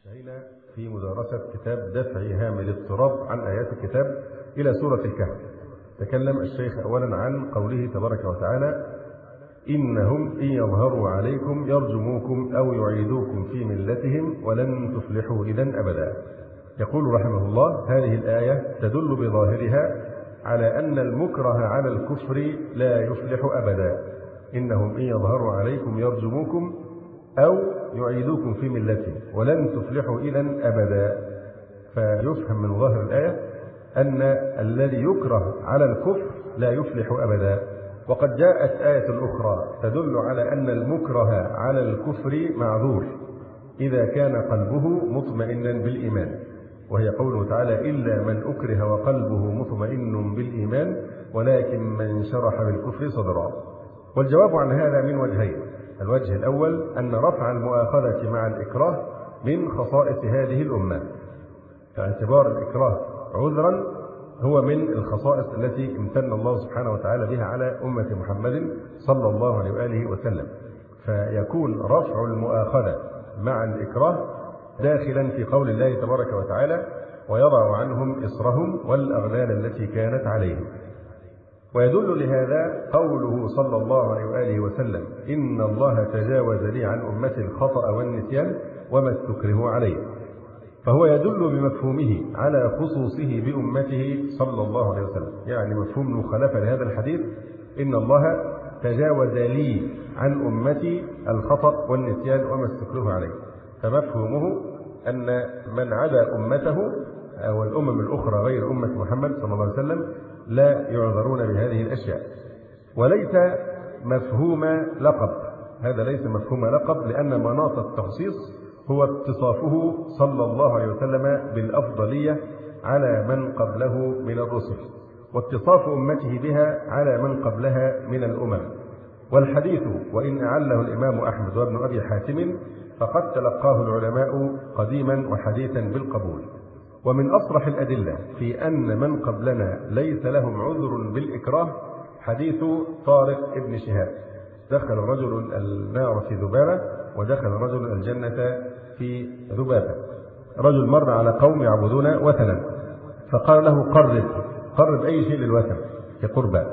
انتهينا في مدارسة كتاب دفع هام الاضطراب عن آيات الكتاب إلى سورة الكهف. تكلم الشيخ أولا عن قوله تبارك وتعالى: إنهم إن يظهروا عليكم يرجموكم أو يعيدوكم في ملتهم ولن تفلحوا إذا أبدا. يقول رحمه الله: هذه الآية تدل بظاهرها على أن المكره على الكفر لا يفلح أبدا. إنهم إن يظهروا عليكم يرجموكم أو يعيدوكم في ملتهم ولن تفلحوا إذا أبدا. فيفهم من ظاهر الآية أن الذي يكره على الكفر لا يفلح أبدا. وقد جاءت آية أخرى تدل على أن المكره على الكفر معذور إذا كان قلبه مطمئنا بالإيمان، وهي قوله تعالى: إلا من أكره وقلبه مطمئن بالإيمان ولكن من شرح بالكفر صدرا. والجواب عن هذا من وجهين: الوجه الأول أن رفع المؤاخذة مع الإكراه من خصائص هذه الأمة، فاعتبار الإكراه عذرا هو من الخصائص التي امتن الله سبحانه وتعالى بها على أمة محمد صلى الله عليه وآله وسلم، فيكون رفع المؤاخذة مع الإكراه داخلا في قول الله تبارك وتعالى: ويضع عنهم إصرهم والأغلال التي كانت عليهم. ويدل لهذا قوله صلى الله عليه وآله وسلم: إن الله تجاوز لي عن أمتي الخطأ والنسيان وما استكرهوا عليه. فهو يدل بمفهومه على خصوصه بأمته صلى الله عليه وسلم، يعني مفهوم مخالفة لهذا الحديث: إن الله تجاوز لي عن أمتي الخطأ والنسيان وما استكرهوا عليه. فمفهومه أن من عدا أمته أو الأمم الأخرى غير أمة محمد صلى الله عليه وسلم لا يعذرون بهذه الأشياء. وليس مفهوم لقب، هذا ليس مفهوم لقب، لأن مناط التخصيص هو اتصافه صلى الله عليه وسلم بالأفضلية على من قبله من الرسل، واتصاف أمته بها على من قبلها من الأمم. والحديث وإن أعله الإمام أحمد وابن أبي حاتم فقد تلقاه العلماء قديما وحديثا بالقبول. ومن أصرح الأدلة في أن من قبلنا ليس لهم عذر بالإكراه حديث طارق ابن شهاب: دخل رجل النار في ذبابة ودخل رجل الجنة في ذبابة. رجل مر على قوم يعبدون وثنا فقال له: قرب أي شيء للوثن كقربة،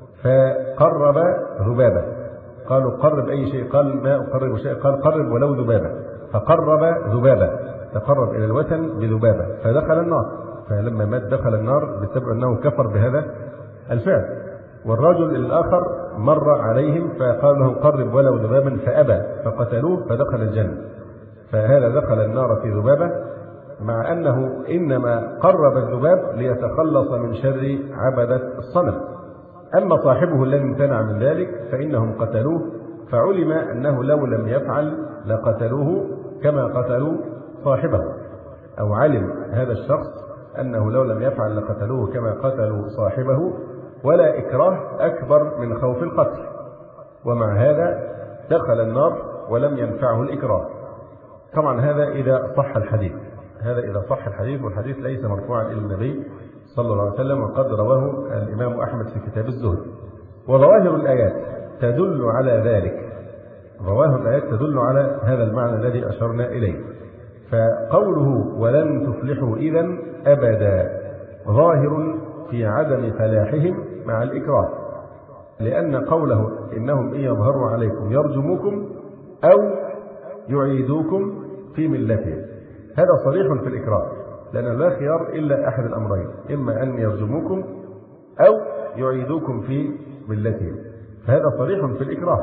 فقرب ذبابة. قالوا: قرب أي شيء؟ قال: ما أقرب شيء. قال: قرب ولو ذبابة. فقرب ذبابة، تقرب إلى الوثن بذبابة فدخل النار. فلما مات دخل النار بسبب أنه كفر بهذا الفعل. والرجل الآخر مر عليهم فقال له: قرب ولو ذبابا، فأبى فقتلوه فدخل الجنة. فهذا دخل النار في ذبابة، مع أنه إنما قرب الذباب ليتخلص من شر عبدة الصنم. أما صاحبه الذي امتنع من ذلك فإنهم قتلوه، فعلم أنه لو لم يفعل لقتلوه كما قتلوا صاحبه، أو علم هذا الشخص أنه لو لم يفعل لقتلوه كما قتلوا صاحبه، ولا إكراه أكبر من خوف القتل. ومع هذا دخل النار ولم ينفعه الإكراه. طبعا هذا إذا صح الحديث، والحديث ليس مرفوعا إلى النبي صلى الله عليه وسلم، وقد رواه الإمام أحمد في كتاب الزهد. وظواهر الآيات تدل على ذلك، ظواهر الآيات تدل على هذا المعنى الذي أشرنا إليه. فقوله ولن تفلحوا إذا أبدا ظاهر في عدم فلاحهم مع الإكراه، لأن قوله إنهم إن يظهروا عليكم يرجموكم أو يعيدوكم في ملتهم هذا صريح في الإكراه، لأن لا خيار إلا أحد الأمرين: إما أن يرجموكم أو يعيدوكم في ملتهم، فهذا صريح في الإكراه.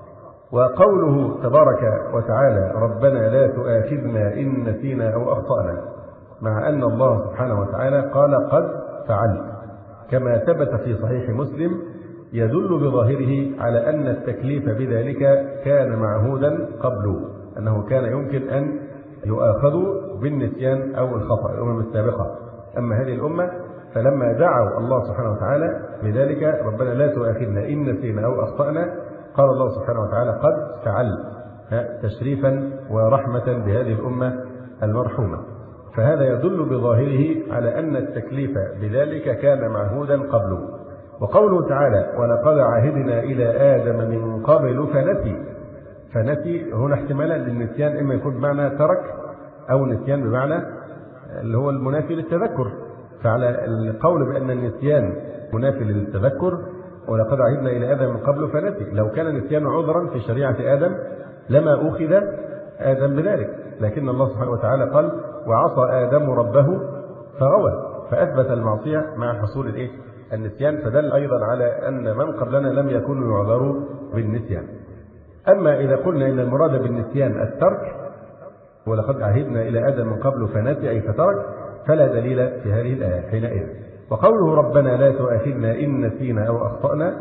وقوله تبارك وتعالى: ربنا لا تؤاخذنا إن نسينا أو أخطأنا، مع أن الله سبحانه وتعالى قال: قد فعلت، كما ثبت في صحيح مسلم، يدل بظاهره على أن التكليف بذلك كان معهودا قبله، أنه كان يمكن أن يؤاخذوا بالنسيان أو الخطأ الأمم السابقة. أما هذه الأمة فلما دعوا الله سبحانه وتعالى بذلك: ربنا لا تؤاخذنا إن نسينا أو أخطأنا، قال الله سبحانه وتعالى: قد فعل، تشريفا ورحمة بهذه الأمة المرحومة. فهذا يدل بظاهره على أن التكليف بذلك كان معهودا قبله. وقوله تعالى: ولقد عهدنا إلى آدم من قبل فنسي هنا احتمالا للنسيان، إما يكون بمعنى ترك أو نسيان بمعنى اللي هو المنافي للتذكر. فعلى القول بأن النسيان منافي للتذكر، ولقد عهدنا إلى آدم من قبل فنسي، لو كان النسيان عذرا في شريعة آدم لما أخذ آدم بذلك، لكن الله سبحانه وتعالى قال وعصى آدم ربه فغوى، فأثبت المعصية مع حصول النسيان، فدل أيضا على أن من قبلنا لم يكونوا يعذروا بالنسيان. أما إذا قلنا إن المراد بالنسيان الترك، ولقد عهدنا إلى آدم من قبل فنسي أي فترك، فلا دليل في هذه الآية حينئذ. وقوله ربنا لا تؤاخذنا إن نسينا أو أخطأنا،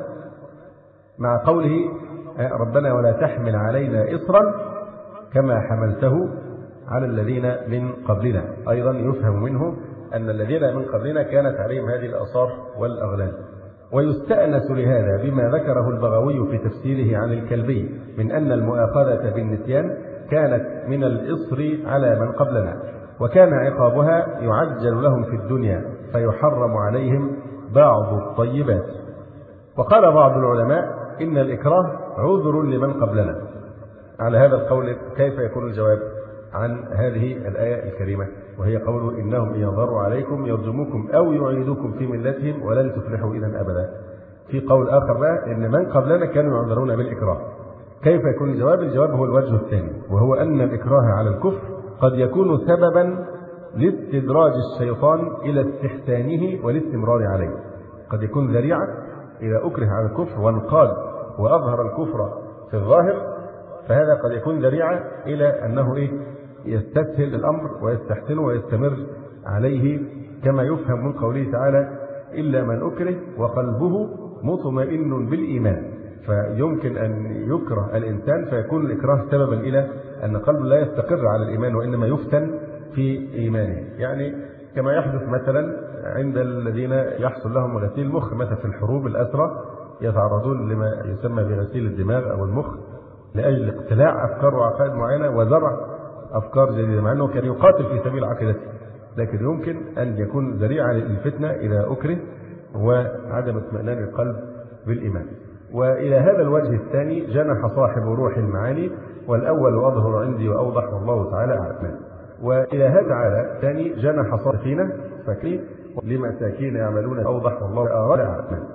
مع قوله ربنا ولا تحمل علينا إصرا كما حملته على الذين من قبلنا، أيضا يفهم منه أن الذين من قبلنا كانت عليهم هذه الآثار والأغلال. ويستأنس لهذا بما ذكره البغوي في تفسيره عن الكلبي من أن المؤاخذة بالنسيان كانت من الإصر على من قبلنا، وكان عقابها يعجل لهم في الدنيا فيحرم عليهم بعض الطيبات. وقال بعض العلماء إن الإكراه عذر لمن قبلنا. على هذا القول كيف يكون الجواب عن هذه الآية الكريمة، وهي قوله إنهم إن يظهروا عليكم يرجموكم أو يعيدوكم في ملتهم ولن تفلحوا إذا أبدا. في قول آخر بقى إن من قبلنا كانوا يعذرون بالإكراه. كيف يكون الجواب؟ الجواب هو الوجه الثاني، وهو أن الإكراه على الكفر قد يكون سببا لاستدراج الشيطان إلى استحسانه والاستمرار عليه. قد يكون ذريعة إذا أكره على الكفر وانقاد وأظهر الكفر في الظاهر، فهذا قد يكون ذريعة إلى أنه يستسهل الأمر ويستحسنه ويستمر عليه، كما يفهم من قوله تعالى إلا من أكره وقلبه مطمئن بالإيمان. فيمكن أن يكره الإنسان فيكون الإكراه سببا إلى أن قلبه لا يستقر على الإيمان وإنما يفتن في إيمانه، يعني كما يحدث مثلا عند الذين يحصل لهم غسيل مخ مثلا في الحروب الأسرى، يتعرضون لما يسمى بغسيل الدماغ أو المخ لأجل اقتلاع أفكار وعقائد معينة وزرع أفكار جديدة، مع أنه كان يقاتل في سبيل عقيدته، لكن يمكن أن يكون ذريعة للفتنة إذا أكره وعدم اطمئنان القلب بالإيمان. وإلى هذا الوجه الثاني جنح صاحب روح المعاني، والأول أظهر عندي وأوضح والله تعالى أعلم. وإلى هذا تعالى ثاني جنح صاحب سفينة فكري لمساكين يعملون أوضح والله أعلم.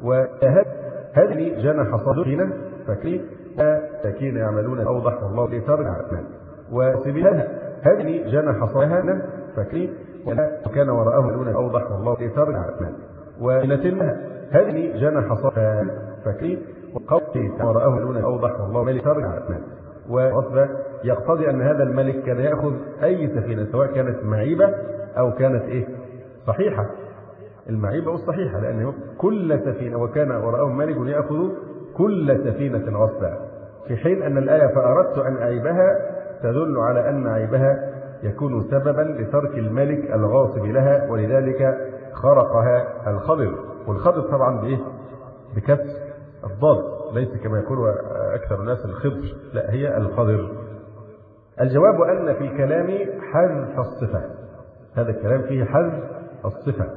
وهذه جنح صاحب سفينة فكري مساكين يعملون أوضح والله أعلم. وسبيلها هذه جنح صاحب فكري وكان وراءهم أوضح والله أعلم. ونتلها هذه جنح صاحب فكري وقوله وراءهم أوضح والله أعلم. وأصبح يقتضي أن هذا الملك كان يأخذ أي سفينة سواء كانت معيبة أو كانت صحيحة، المعيبة والصحيحة، لأنه كل سفينة وكان وراءهم ملك يأخذ كل سفينة غصبا، في حين أن الآية فأردت أن أعيبها تدل على أن عيبها يكون سببا لترك الملك الغاصب لها، ولذلك خرقها الخضر. والخضر طبعا بكسر الضاد، ليس كما يقول أكثر الناس الخضر، لا هي الخضر. الجواب أن في الكلام حذف الصفة، هذا الكلام فيه حذف الصفة،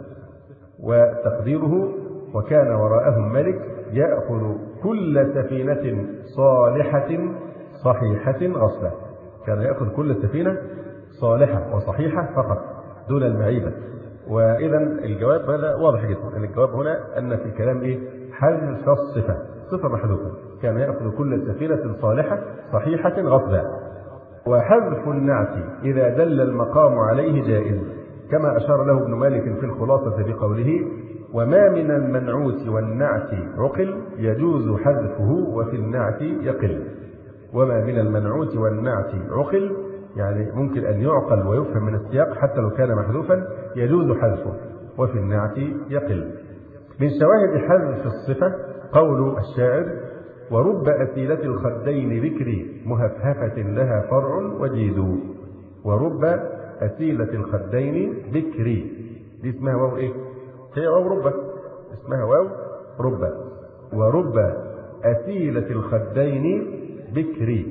وتقديره وكان وراءهم ملك يأخذ كل سفينة صالحة صحيحة غصبا، كان يأخذ كل سفينة صالحة وصحيحة فقط دون المعيبة. وإذا الجواب هذا واضح جدا، الجواب هنا أن في الكلام حذف الصفة، صفة محذوفة، كان يأخذ كل سفينة صالحة صحيحة غصبا. وحذف النعت إذا دل المقام عليه جائز، كما أشار له ابن مالك في الخلاصة بقوله وما من المنعوت والنعت عقل يجوز حذفه وفي النعت يقل. وما من المنعوت والنعت عقل يعني ممكن أن يعقل ويفهم من السياق حتى لو كان محذوفا، يجوز حذفه وفي النعت يقل. من شواهد حذف الصفة قول الشاعر ورب أسيلة الخدين ذكري مهفهفة لها فرع وجيد. ورب أسيلة الخدين ذكري، دي اسمها واو هي واو ربة، اسمها واو ربة. ورب أسيلة الخدين ذكري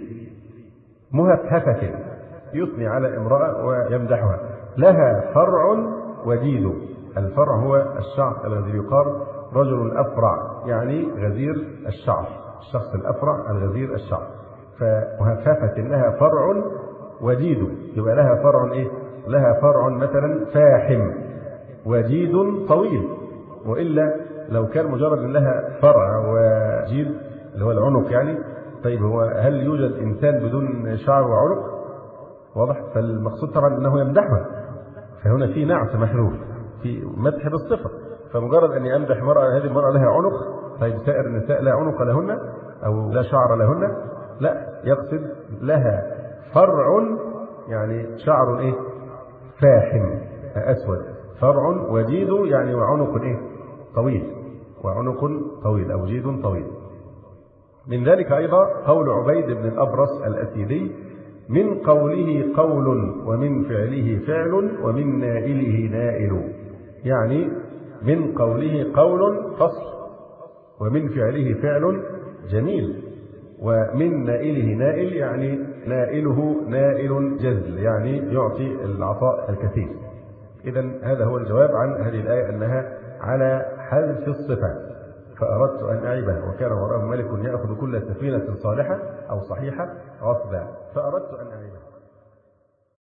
مهفهفة، يثني على امرأة ويمدحها، لها فرع وجيد. الفرع هو الشعر الذي يقال رجل أفرع، يعني غزير الشعر، الشخص الأفرع الغزير الشعر. فمهفهفة لها فرع وجيد، يبقى لها فرع إيه؟ لها فرع مثلا فاحم وجيد طويل. وإلا لو كان مجرد لها فرع وجيد اللي هو العنق يعني، طيب هو هل يوجد إنسان بدون شعر وعنق؟ واضح؟ فالمقصود طبعا أنه يمدحها، فهنا في نعت محذوف في مدح بالصفة. فمجرد أن أمدح مرأة، هذه المرأة لها عنق، طيب سائر النساء لا عنق لهن أو لا شعر لهن؟ لا، يقصد لها فرع يعني شعر إيه؟ فاحم أسود، فرع وجيد يعني وعنق إيه؟ طويل، وعنق طويل أو جيد طويل. من ذلك أيضا قول عبيد بن الأبرص الأسيدي: من قوله قول ومن فعله فعل ومن نائله نائل. يعني من قوله قول فصل، ومن فعله فعل جميل، ومن نائله نائل يعني نائله نائل جزل يعني يعطي العطاء الكثير. إذن هذا هو الجواب عن هذه الآية، أنها على حذف الصفة. فأردت أن أعيبها وكان وراءهم ملك يأخذ كل سفينة صالحة أو صحيحة غصبا، فأردت أن أعيبها.